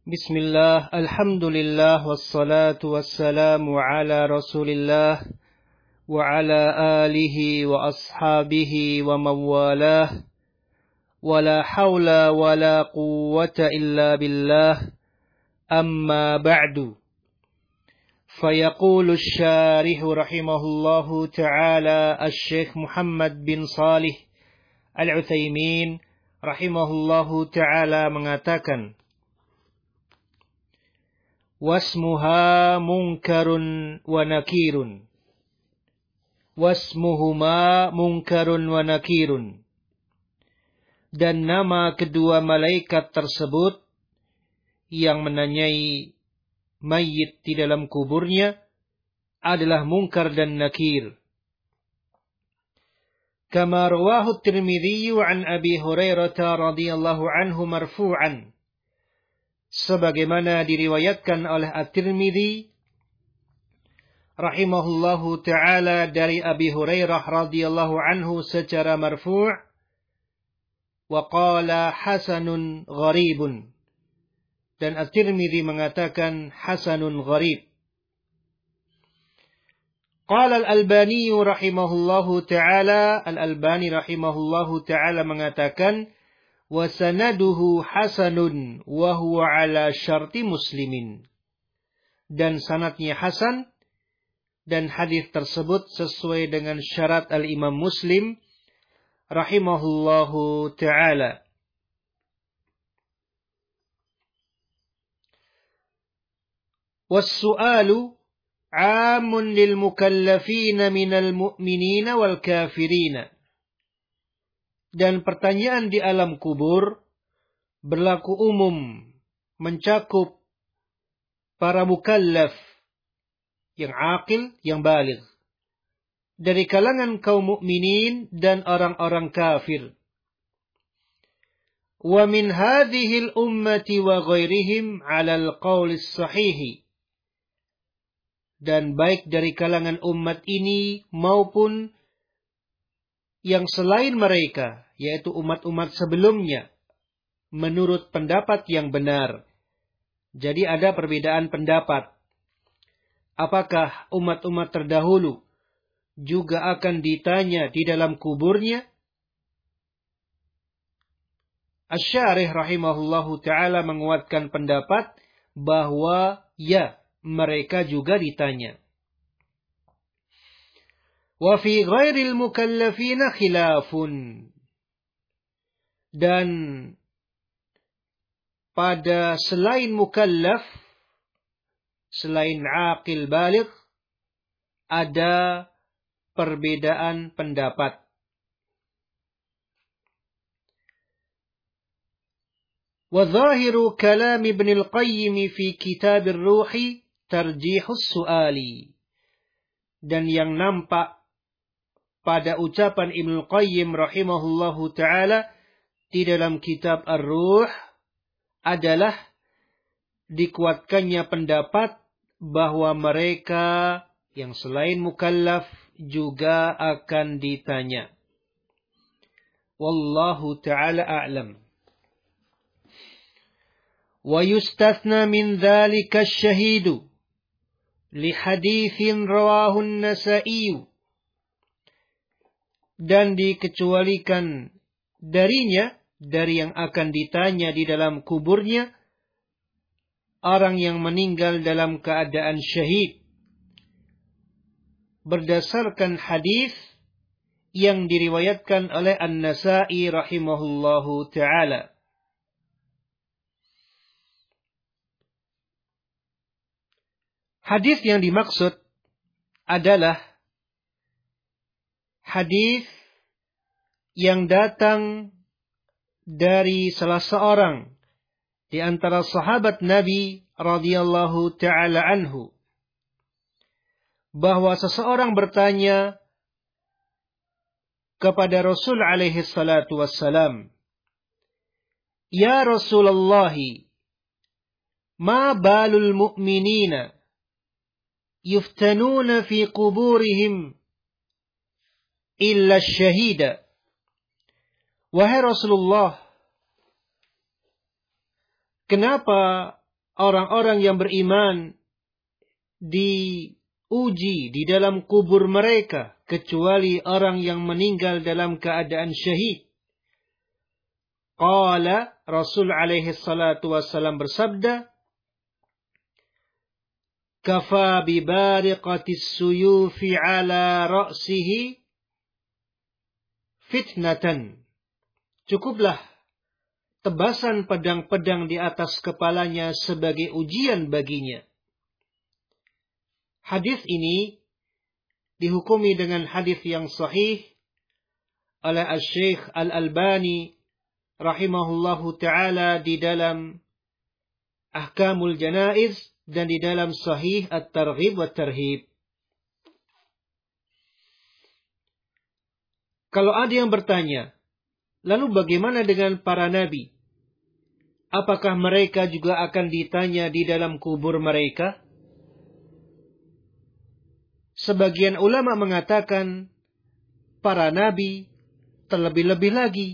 Bismillah, alhamdulillah, wassalatu wassalamu ala rasulillah, wa ala alihi wa ashabihi wa mawalah, wa la hawla wa la quwwata illa billah, amma ba'du. Fayaqulu syarihu rahimahullahu ta'ala al-Syekh Muhammad bin Salih al-Utsaimin rahimahullahu ta'ala mengatakan, wasmuha munkarun wa nakirun. Wasmuhuma munkarun wa nakirun. Dan nama kedua malaikat tersebut yang menanyai mayit di dalam kuburnya adalah munkar dan nakir. Kama rawahu Tirmidzi an Abi Hurairah radhiyallahu anhu marfu'an. Sebagaimana diriwayatkan oleh At-Tirmidzi rahimahullahu ta'ala dari Abi Hurairah radhiyallahu anhu secara marfu', wa qala hasanun gharibun, dan At-Tirmidzi mengatakan hasanun gharib. Qala Al-Albani rahimahullahu ta'ala, Al-Albani rahimahullahu ta'ala mengatakan, wa sanaduhu hasanun wa huwa ala syarti muslimin. Dan sanadnya hasan, dan hadis tersebut sesuai dengan syarat al-Imam Muslim rahimahullahu ta'ala. Was-su'alu 'amun lil mukallafina minal mu'minina wal kafirina. Dan pertanyaan di alam kubur berlaku umum, mencakup para mukallaf yang aqil, yang baligh, dari kalangan kaum mukminin dan orang-orang kafir. Wa min hadhihi al-ummati wa ghairihim 'ala al-qawl as-sahih. Dan baik dari kalangan umat ini maupun yang selain mereka, yaitu umat-umat sebelumnya, menurut pendapat yang benar. Jadi ada perbedaan pendapat. Apakah umat-umat terdahulu juga akan ditanya di dalam kuburnya? Asy-Syarih rahimahullahu ta'ala menguatkan pendapat bahwa ya, mereka juga ditanya. Wa fi ghairil mukallafina khilafun. Dan pada selain mukallaf, selain aqil baligh, ada perbedaan pendapat. Wa zahiru kalam Ibn al-Qayyim fi Kitab ar-Ruh tarjihus su'ali. Dan yang nampak pada ucapan Ibnu Qayyim rahimahullahu ta'ala di dalam kitab Ar-Ruh adalah dikuatkannya pendapat bahwa mereka yang selain mukallaf juga akan ditanya. Wallahu ta'ala a'lam. Wa yustathna min dhalika asy-syahidu li haditsin rawahu an-Nasa'i. Dan dikecualikan darinya, dari yang akan ditanya di dalam kuburnya, orang yang meninggal dalam keadaan syahid, berdasarkan hadis yang diriwayatkan oleh An-Nasa'i rahimahullahu ta'ala. Hadis yang dimaksud adalah hadis yang datang dari salah seorang di antara sahabat Nabi radhiyallahu ta'ala anhu, bahwa seseorang bertanya kepada Rasul alaihi salatu wassalam, ya Rasulullah, ma balul mu'minina yuftanuna fi quburihim illa syahida. Wahai Rasulullah, kenapa orang-orang yang beriman diuji di dalam kubur mereka, kecuali orang yang meninggal dalam keadaan syahid. Qala, Rasul alaihi salatu wassalam bersabda, kafa bibariqatis suyufi ala ra'sihi fitnatan. Cukuplah tebasan pedang-pedang di atas kepalanya sebagai ujian baginya. Hadis ini dihukumi dengan hadis yang sahih oleh Asy-Syaikh Al-Albani rahimahullahu taala di dalam Ahkamul Janaiz dan di dalam Sahih At-Targhib wa Tarhib. Kalau ada yang bertanya, lalu bagaimana dengan para nabi? Apakah mereka juga akan ditanya di dalam kubur mereka? Sebagian ulama mengatakan para nabi terlebih-lebih lagi.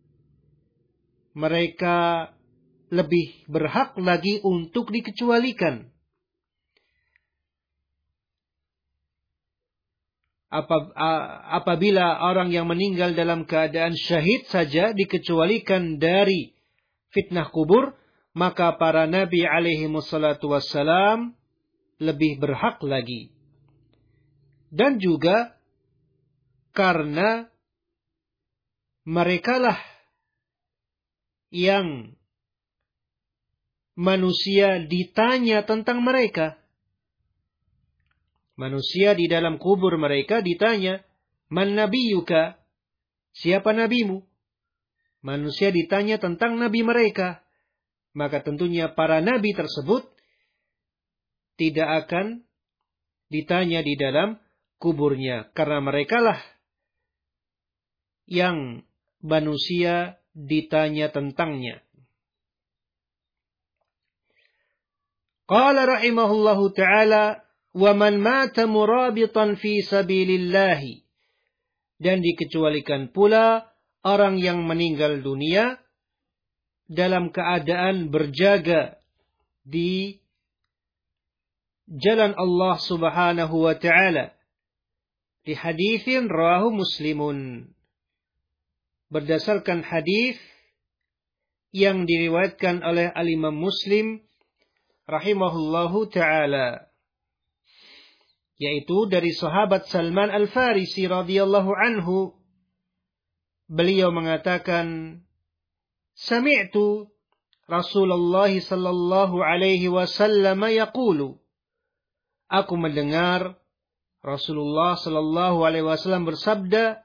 Mereka lebih berhak lagi untuk dikecualikan. Apabila orang yang meninggal dalam keadaan syahid saja dikecualikan dari fitnah kubur, maka para nabi alaihi wassalatu wassalam lebih berhak lagi. Dan juga karena merekalah yang manusia ditanya tentang mereka. Manusia di dalam kubur mereka ditanya, man nabiyuka? Siapa nabimu? Manusia ditanya tentang nabi mereka. Maka tentunya para nabi tersebut tidak akan ditanya di dalam kuburnya. Karena merekalah yang manusia ditanya tentangnya. Qala rahimahullahu ta'ala, wa man mata murabitan fi sabilillahi. Dan dikecualikan pula orang yang meninggal dunia dalam keadaan berjaga di jalan Allah subhanahu wa ta'ala. Di haditsin rawahu Muslimun. Berdasarkan hadis yang diriwayatkan oleh Al-Imam Muslim rahimahullahu ta'ala. Yaitu dari sahabat Salman Al-Farisi radhiyallahu anhu. Beliau mengatakan, Sami'tu Rasulullah sallallahu alaihi wasallam yaqulu. Aku mendengar Rasulullah sallallahu alaihi wasallam bersabda,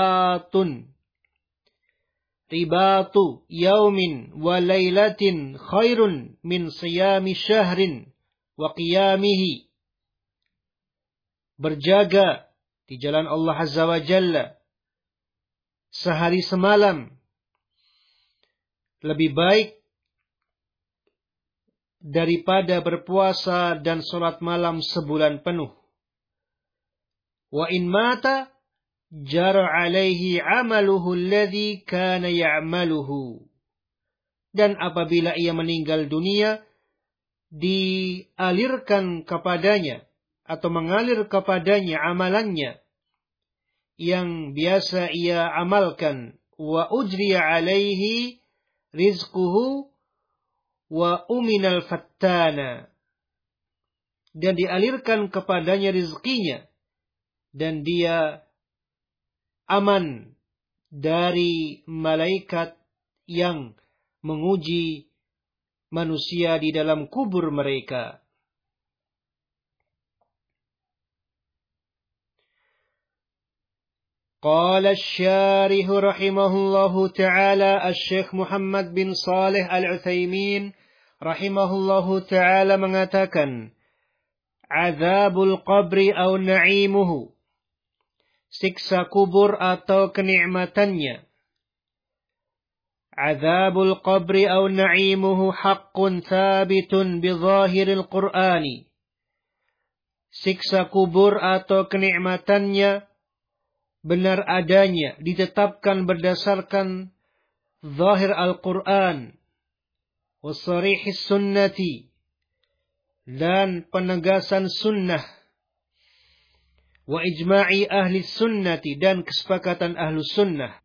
Ribatu yaumin wa laylatin khairun min siyami syahrin wa qiyamihi. Berjaga di jalan Allah Azza wa Jalla sehari semalam lebih baik daripada berpuasa dan salat malam sebulan penuh. Wa in mata jara alaihi amaluhu alladhi kana ya'maluhu. Dan apabila ia meninggal dunia, dialirkan kepadanya atau mengalir kepadanya amalannya yang biasa ia amalkan. Wa ujriya alaihi rizquhu wa uminal fattana. Dan dialirkan kepadanya rizkinya. Dan dia aman dari malaikat yang menguji manusia di dalam kubur mereka. Qala asy-syarih rahimahullahu ta'ala Asy-Syaikh Muhammad bin Shalih Al-Utsaimin rahimahullahu ta'ala mengatakan, azabul qabri au na'imuhu. Siksa kubur atau kenikmatannya. Azabul qabri au na'imuhu haqqun thabitun bi zahiril Qur'ani. Siksa kubur atau kenikmatannya benar adanya, ditetapkan berdasarkan zahir Al-Quran wa sarihis sunnati, dan penegasan sunnah, wa ijma'i ahli sunnati, dan kesepakatan ahlu sunnah.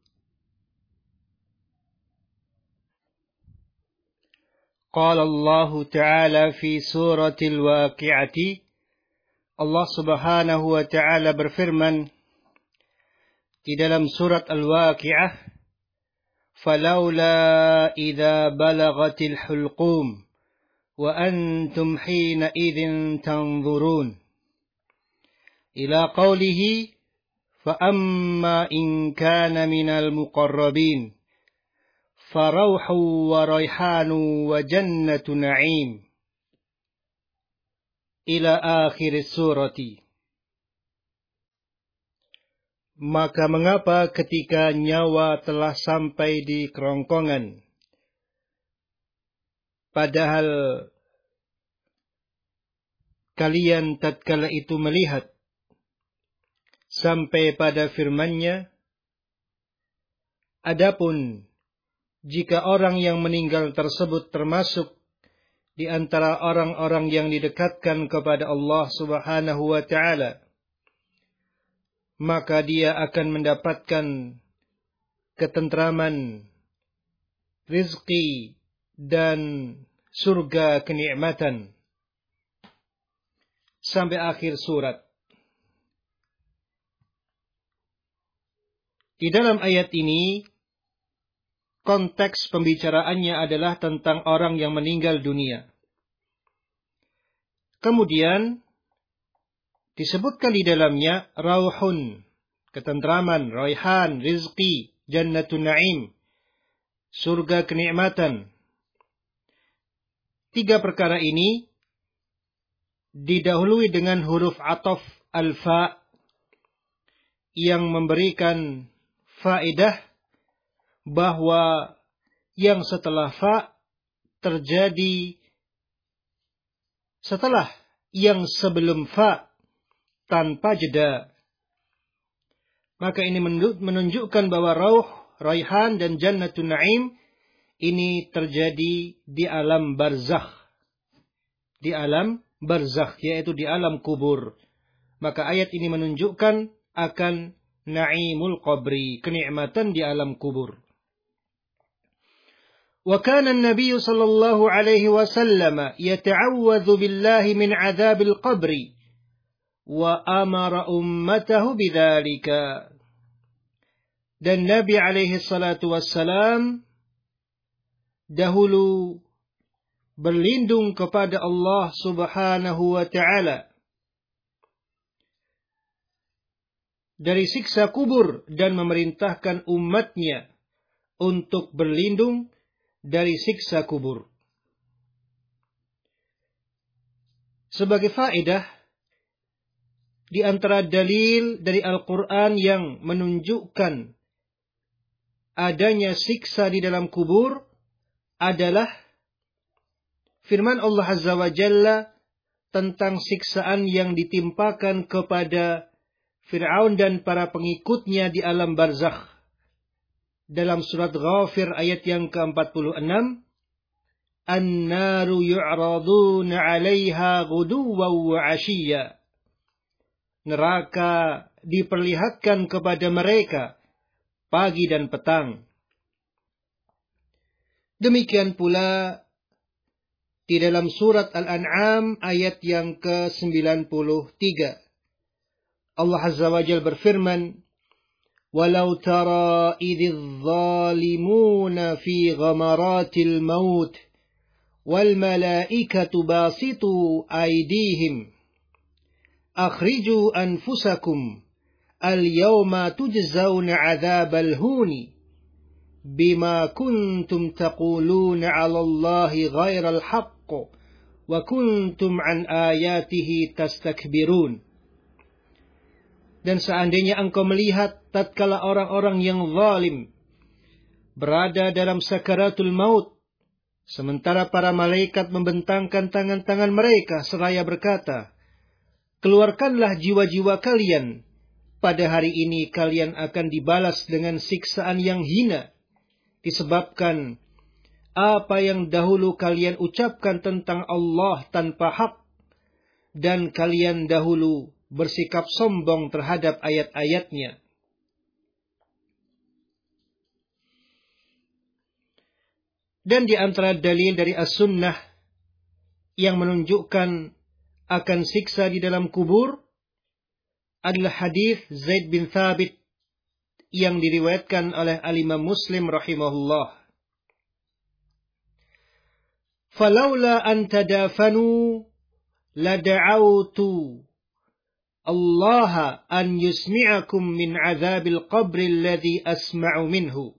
Qala Allah Ta'ala fi suratil waqi'ati, Allah Subhanahu wa Ta'ala berfirman di dalam surat Al-Waqi'ah, "Falaula idza balagatil hulqum wa antum hina idzin tanzurun." Ila qawlihi, "Fa amma in kana minal muqarrabin farauhu wa rayhanu wa jannatu na'im." Ila akhir surati. Maka mengapa ketika nyawa telah sampai di kerongkongan, padahal kalian tatkala itu melihat sampai pada firman-Nya, adapun jika orang yang meninggal tersebut termasuk di antara orang-orang yang didekatkan kepada Allah Subhanahu wa Ta'ala, maka dia akan mendapatkan ketentraman, rizki, dan surga kenikmatan. Sampai akhir surat. Di dalam ayat ini, konteks pembicaraannya adalah tentang orang yang meninggal dunia. Kemudian disebutkan di dalamnya rauhun, ketentraman, raihan, rizki, jannatun na'im, surga kenikmatan. 3 perkara ini didahului dengan huruf ataf al-fa yang memberikan faedah bahwa yang setelah fa terjadi setelah yang sebelum fa tanpa jeda. Maka ini menunjukkan bahwa rauh, raihan, dan jannatun na'im ini terjadi di alam barzakh. Di alam barzakh, yaitu di alam kubur. Maka ayat ini menunjukkan akan na'imul qabri, kenikmatan di alam kubur. Wa kana an-nabiy sallallahu alaihi wasallam yata'awwadhu billahi min 'adzabil qabri wa amara ummatahu bidzalika. Dan Nabi alaihi salatu wassalam dahulu berlindung kepada Allah Subhanahu wa Ta'ala dari siksa kubur dan memerintahkan umatnya untuk berlindung dari siksa kubur. Sebagai faedah, di antara dalil dari Al-Quran yang menunjukkan adanya siksa di dalam kubur adalah firman Allah Azza wa Jalla tentang siksaan yang ditimpakan kepada Fir'aun dan para pengikutnya di alam barzakh. Dalam surat Ghafir ayat yang ke-46, "An-naru yu'raduna 'alaiha ghuduwwan wa 'ashiyya." Neraka diperlihatkan kepada mereka pagi dan petang. Demikian pula di dalam surat Al-An'am ayat yang ke-93. Allah Azza wa Jalla berfirman, "Walau tara idz zalimuna fi ghamaratil maut wal malaikatu basitu aydihim akhriju anfusakum al-yawma tujzauna 'adzabal huni bima kuntum taquluna 'ala Allahi ghairal haqq wa kuntum an ayatihi tastakbirun." Dan seandainya engkau melihat tatkala orang-orang yang zalim berada dalam sakaratul maut, sementara para malaikat membentangkan tangan-tangan mereka seraya berkata, "Keluarkanlah jiwa-jiwa kalian. Pada hari ini kalian akan dibalas dengan siksaan yang hina, disebabkan apa yang dahulu kalian ucapkan tentang Allah tanpa hak, dan kalian dahulu bersikap sombong terhadap ayat-ayatnya. Dan di antara dalil dari as-sunnah yang menunjukkan akan siksa di dalam kubur adalah hadis Zaid bin Thabit yang diriwayatkan oleh al-Imam Muslim rahimahullah. Falaula an tadafanu lada'autu Allah an yusmi'akum min azabil qabri alladhi asma'u minhu.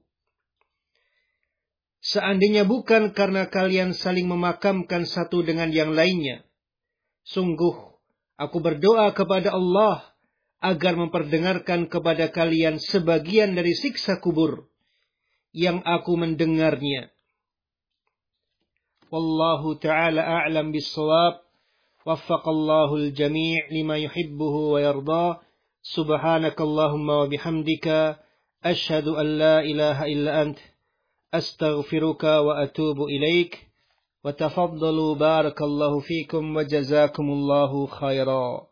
Seandainya bukan karena kalian saling memakamkan satu dengan yang lainnya, sungguh aku berdoa kepada Allah agar memperdengarkan kepada kalian sebagian dari siksa kubur yang aku mendengarnya. Wallahu ta'ala a'lam bis-shawab. Waffaqallahu al-jami' lima yuhibbuhu wa yarda. Subhanakallahumma wa bihamdika asyhadu an la ilaha illa ant astaghfiruka wa atubu ilaik. Wa tafaddalu barakallahu fikum wa jazakumullahu khairan.